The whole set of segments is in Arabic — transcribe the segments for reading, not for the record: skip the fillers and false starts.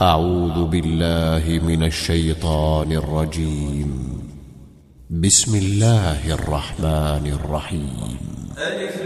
أعوذ بالله من الشيطان الرجيم. بسم الله الرحمن الرحيم. ألف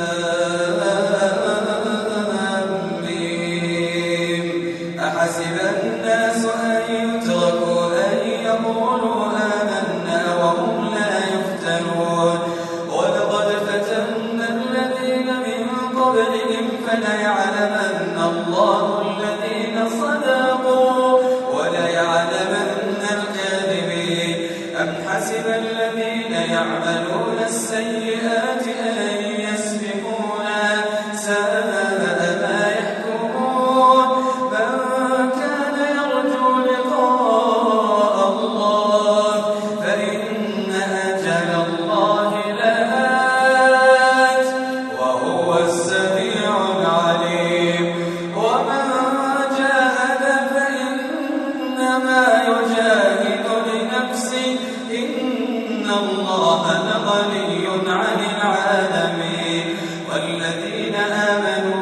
لام ميم. أحسب الناس أن يتركوا أن يقولوا آمنا وهم لا يفتنون ولقد فتنا الذين من قبلهم فليعلمن الله الذين صدقوا وليعلمن الكاذبين. أم حسب الذين يعملون السيئات أن يسبقونا ساء ما يحكمون. من كان يرجو لقاء الله فإن أجل الله لآت وهو السميع العليم. ومن جاهد فإنما يجاهد لنفسه إن الله لغني عن العالمين. والذين آمنوا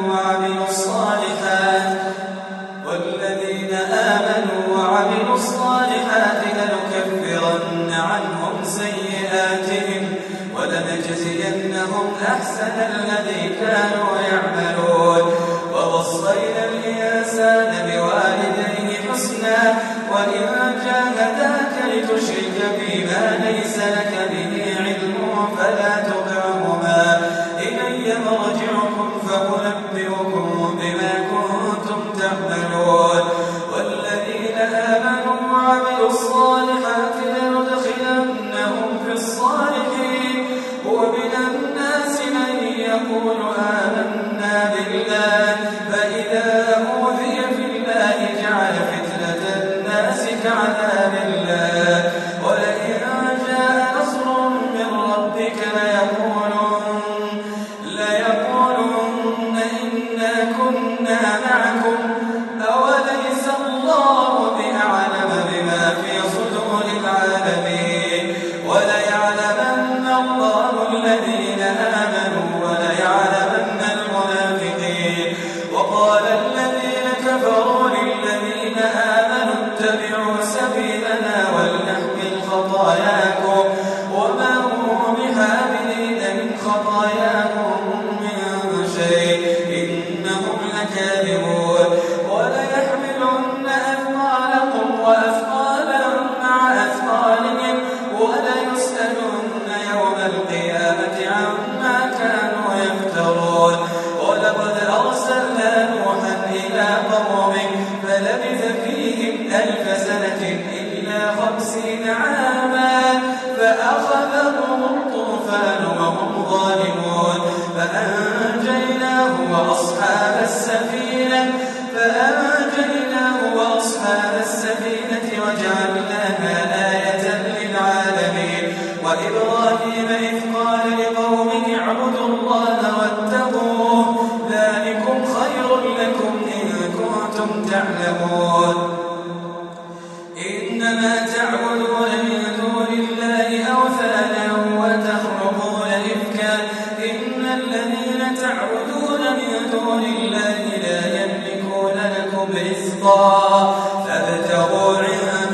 وعملوا الصالحات لنكفرن عنهم سيئاتهم ولنجزينهم أحسن الذي كانوا يعملون. ووصينا الإنسان بوالديه حسنا وإن جاهداك لتشرك بما ليس لك به علم فلا تطعهما إلي مرجعكم فأنبئكم بما كنتم تعملون. والذين آمنوا وعملوا الصالحات لندخلنهم في الصالحين. ومن الناس من يقول آمنا بالله فإذا أوذي في الله جعل فتنة الناس كعذاب الله. ولئن جاء نصر من ربك ليقولن إنا كنا معكم أوليس الله بأعلم بما في صدور العالمين. وليعلمن الله الذين آمنوا وليعلمن المنافقين. وقال الذين كفروا للذين آمنوا اتبعوا سبيلنا ولنحمل خطاياكم وما هم بحاملين من خطاياهم من شيء إنهم لكاذبون. وليحملن أثقالهم وأثقالا مع أثقالهم وليسألن يوم القيامة عما كانوا يفترون. ولقد أرسلنا نوحا إلى قومه فلبث فيهم 1000 سنة إلا 50 عاما فأخذهم الطوفان وهم ظالمون فأنجيناه وأصحاب السفينة وجعلناها آية للعالمين. وإبراهيم إذ قال لقومه اعبدوا الله واتقوه ذلكم خير لكم إن كنتم تعلمون. إنما تعبدون من دون الله أوثانا وتخلقون إفكا إن الذين تعبدون من دون الله لا يملكون لكم رزقا فابتغوا عند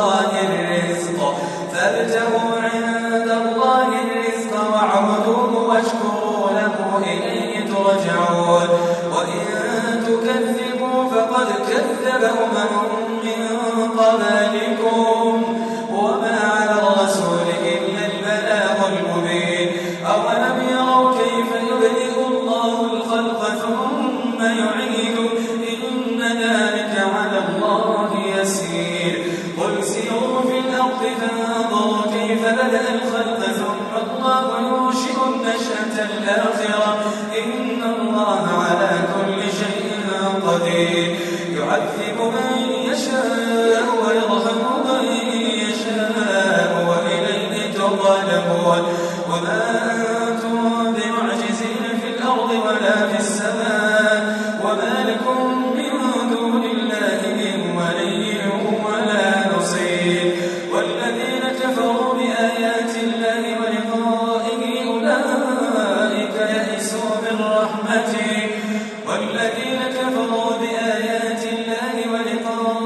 الله الرزق واعبدوه واشكروا له إليه ترجعون. وإن تكذبوا فقد كذب من قبلكم وما على الرسول إلا البلاغ المبين. أولم يروا كيف يبدئ الله الخلق ثم يعيده إن ذلك على الله يسير. قل سيروا في الأرض فانظروا كيف بدأ الخلق ثم الله ينشئ النشأة الآخرة إن الله على كل شيء قدير. يعذب من يشاء ويرحم من يشاء وإليه ترجعون. وما أنتم بمعجزين في الأرض ولا في السماء وما لكم من دون الله من ولي ولا نصير. والذين كفروا بآيات الله ولقائه أولئك يئسوا من رحمته. والذين كفروا بآيات الله ولقائه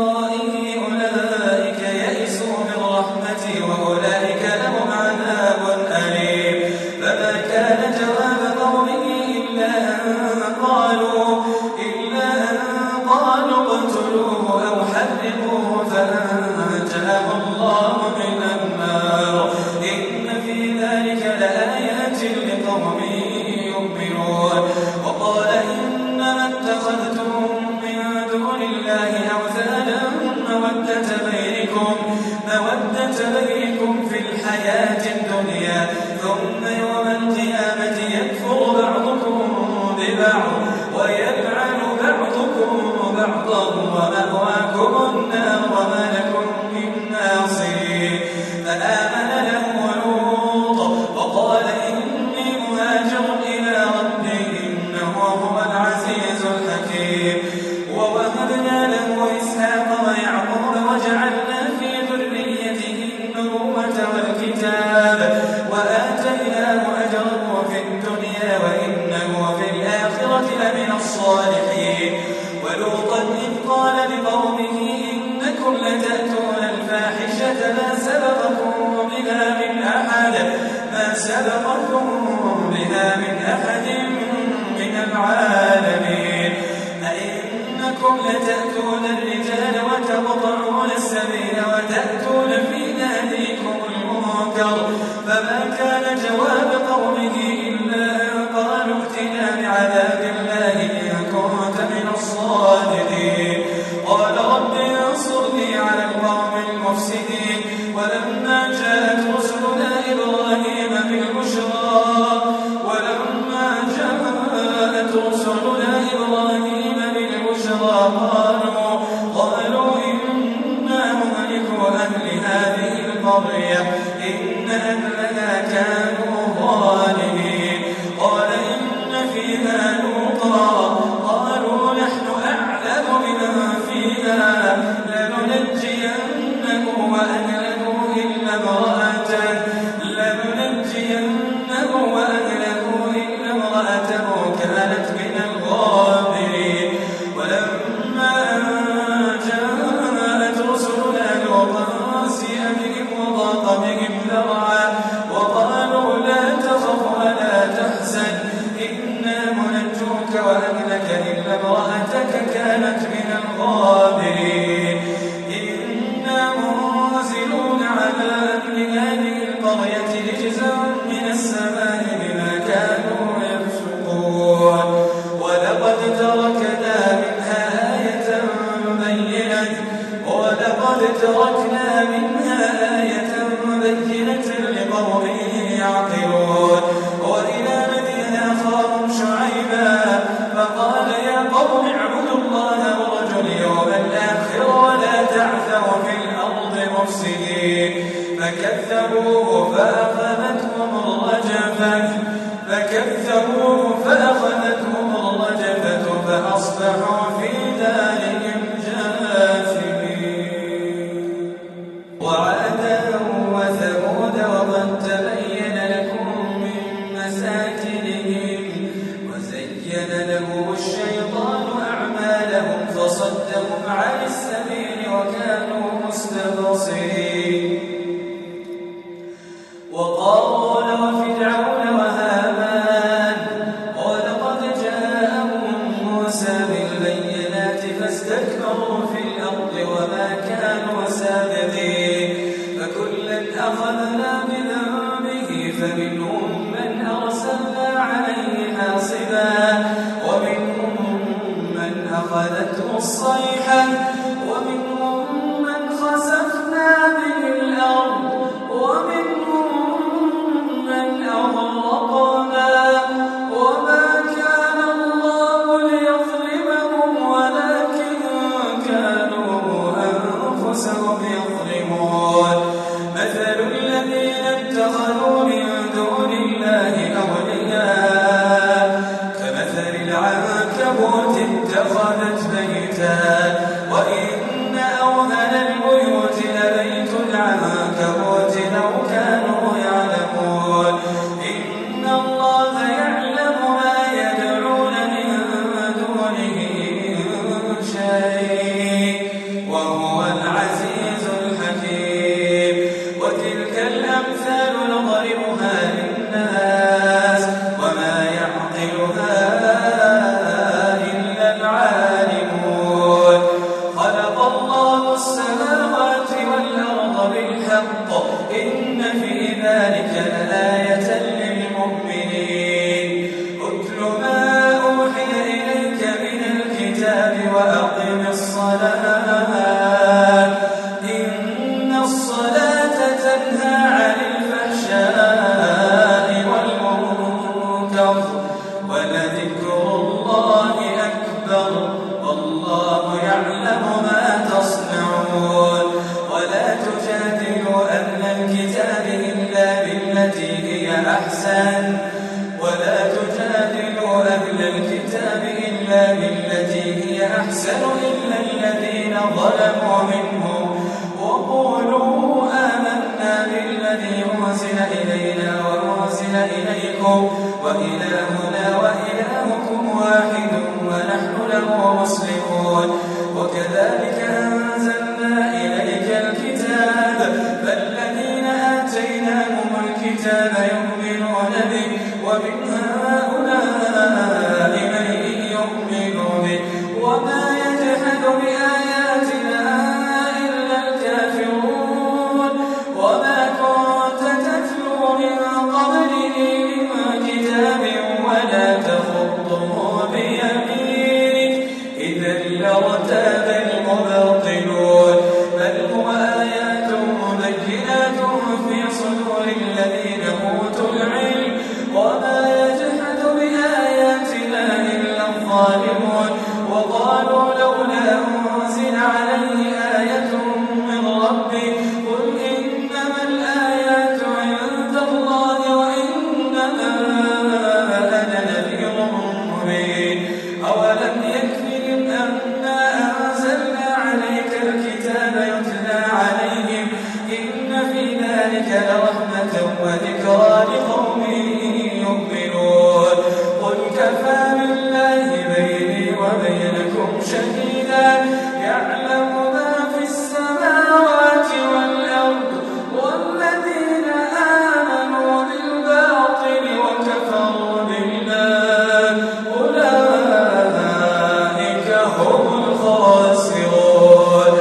اقتلوه أو حرقوه فأنجاه الله من النار إن في ذلك لآيات لقوم يؤمنون. وقال إنما اتخذتم من دون الله أوثانا مودة بينكم في الحياة الدنيا ثم يوم القيامة يكفر بعضكم ببعض ويلعن بعضكم بعضا ومأواكم النار وما لكم من ناصرين. فآمن له لوط وقال إني مهاجر إلى ربي إنه هو العزيز الحكيم. ووهبنا له إسحاق ويعقوب وجعلنا في ذريته النبوة والكتاب وآتيناه أجره في الدنيا وإنه في الآخرة لمن الصالحين. ولوطا إذ قال لقومه إنكم لتأتون الفاحشة ما سبقكم بها من أحد من العالمين. أئنكم لتأتون الرجال وتقطعون السبيل وتأتون في ناديكم المنكر. فما كان جواب قومه إلا أن قالوا ائتنا بعذاب الله إن كنت من الصادقين. قال رب انصرني على القوم المفسدين. ولما جاءت رسلنا إبراهيم بالبشرى قالوا إنا مهلكو أهل هذه القرية إن أهلها كانوا ظالمين. قال إن فيها لوطا قالوا نحن أعلم بمن فيها لننجينه وأهله إلا امرأته كانت من الغابرين. ولما جاءت رسلنا لوطا سيء بهم وضاق بهم ذرعا وقالوا لا تخف ولا تحزن إنا منجوك وأهلك إلا امرأتك كانت من الغابرين. إنا منزلون على أهل هذه القرية رجزا من السماء بما كانوا يفسقون. ولقد تركنا منها آية بينة لقوم يعقلون. وإلى مدين أخاهم شعيبا فقال يا قوم اعبدوا الله وارجوا اليوم الآخر ولا تعثوا في الأرض مفسدين. فكذبوه فأخذتهم الرجفة فأصبحوا في دارهم جاثمين. وعادا وثمود وقد تبين لكم من مساكنهم وزين لهم الشيطان أعمالهم فصدهم عن السبيل وكانوا مستبصرين. وقارون وفرعون وهامان ولقد جاءهم موسى بالبينات فاستكبروا في الأرض وما كانوا سابقين. فكلا أخذنا بذنبه فمنهم من أرسلنا عليه حاصبا ومنهم من أخذته الصيحة ومنهم من خسفنا به الأرض ومنهم من أغرقنا وما كان الله ليظلمهم ولكن كانوا أنفسهم يظلمون. مثل الذين اتخذوا من دون الله أولياء كمثل العنكبوت اتخذت بيتا وإن أوهن البيوت لبيت العنكبوت لو كانوا يعلمون. إن الله يعلم ما يدعون من دونه من شيء وهو العزيز الحكيم. وتلك الأمثال نضربها للناس وما يعقلها إلا العالمون. أحسن ولا تجادلوا أهل الكتاب إلا بالتي هي أحسن إلا الذين ظلموا منهم وقولوا آمنا بالذي أنزل إلينا وأنزل إليكم وإلهنا وإلهكم واحد ونحن له مسلمون وكذلك أنزلنا إليك الكتاب فالذين آتيناهم الكتاب يؤمنون به ومن هؤلاء من يؤمن به وما يجحد بآياتنا إلا الكافرون وما كنت تتلو من قبله من كتاب ولا تخطه بيمينك إذا لارتاب المبطلون بل هو آيات بينات في صدور الذين أوتوا العلم وما يجحد بآياتنا إلا الظالمون وقالوا لولا أنزل عليه آية من ربه قل إنما الآيات عند الله وإنما أنا نذير مبين أولم يكفهم أنا أنزلنا عليك الكتاب يتلى عليهم إن في ذلك لرحمة وذكرى لقوم يؤمنون قل كفى بالله بيني وبينكم شهيدا يعلم ما في السماوات والأرض والذين آمنوا بالباطل وكفروا بالله أولئك هم الخاسرون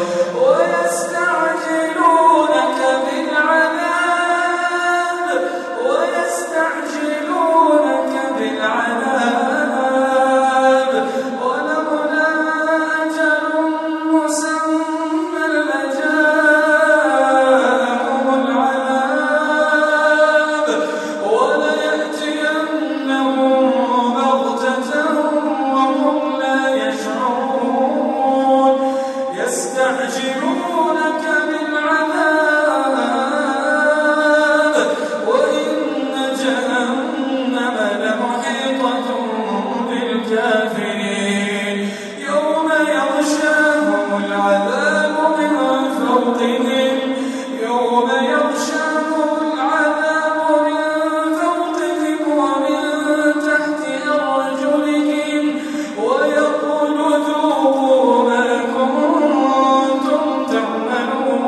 ويستعجلونك بالعذاب ولولا أجل مسمى لجاءهم العذاب وليأتينهم بغتة وهم لا يشعرون يستعجلونك بالعذاب وإن جهنم لمحيطة بالكافرين يوم يغشاهم العذاب من فوقهم يوم يغشاهم العذاب من فوقهم ومن تحت أرجلهم ويقول ذوقوا ما كنتم تعملون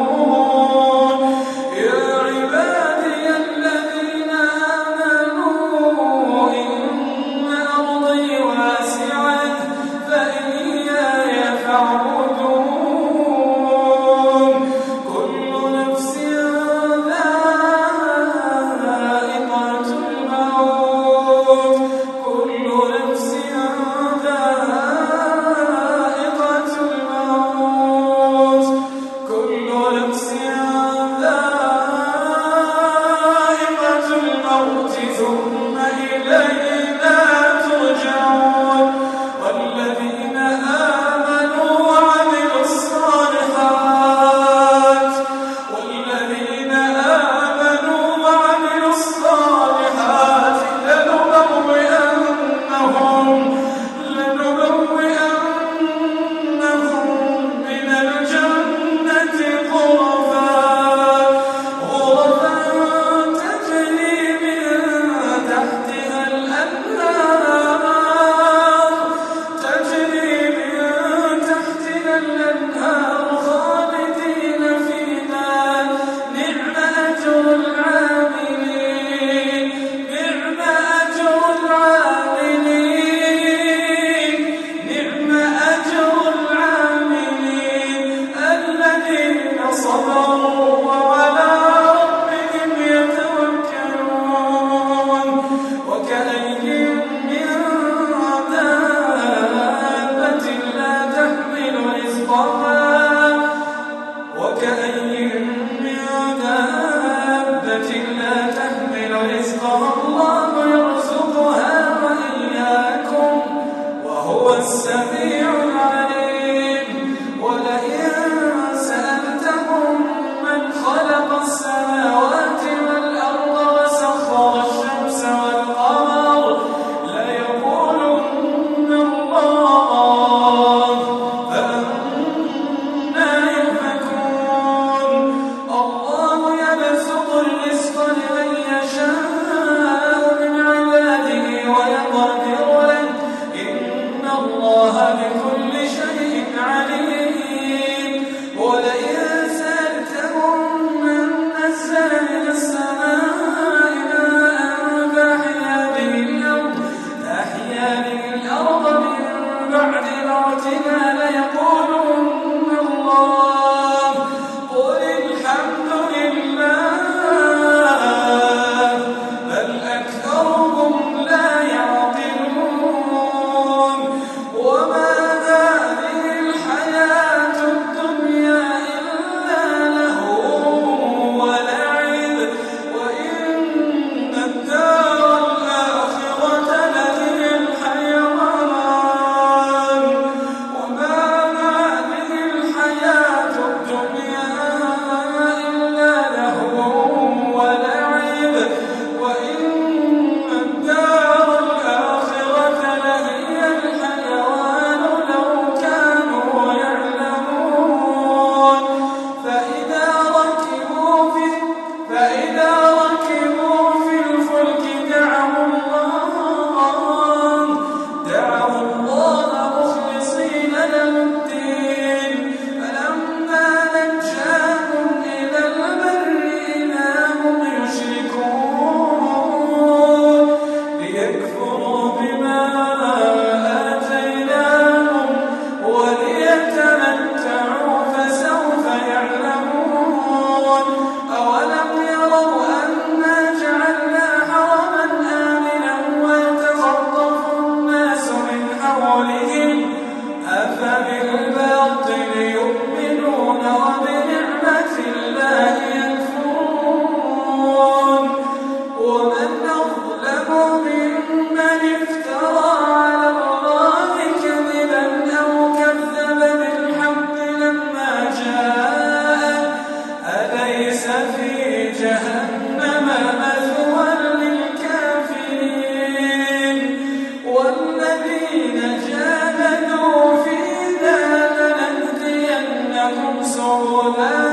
يبصرون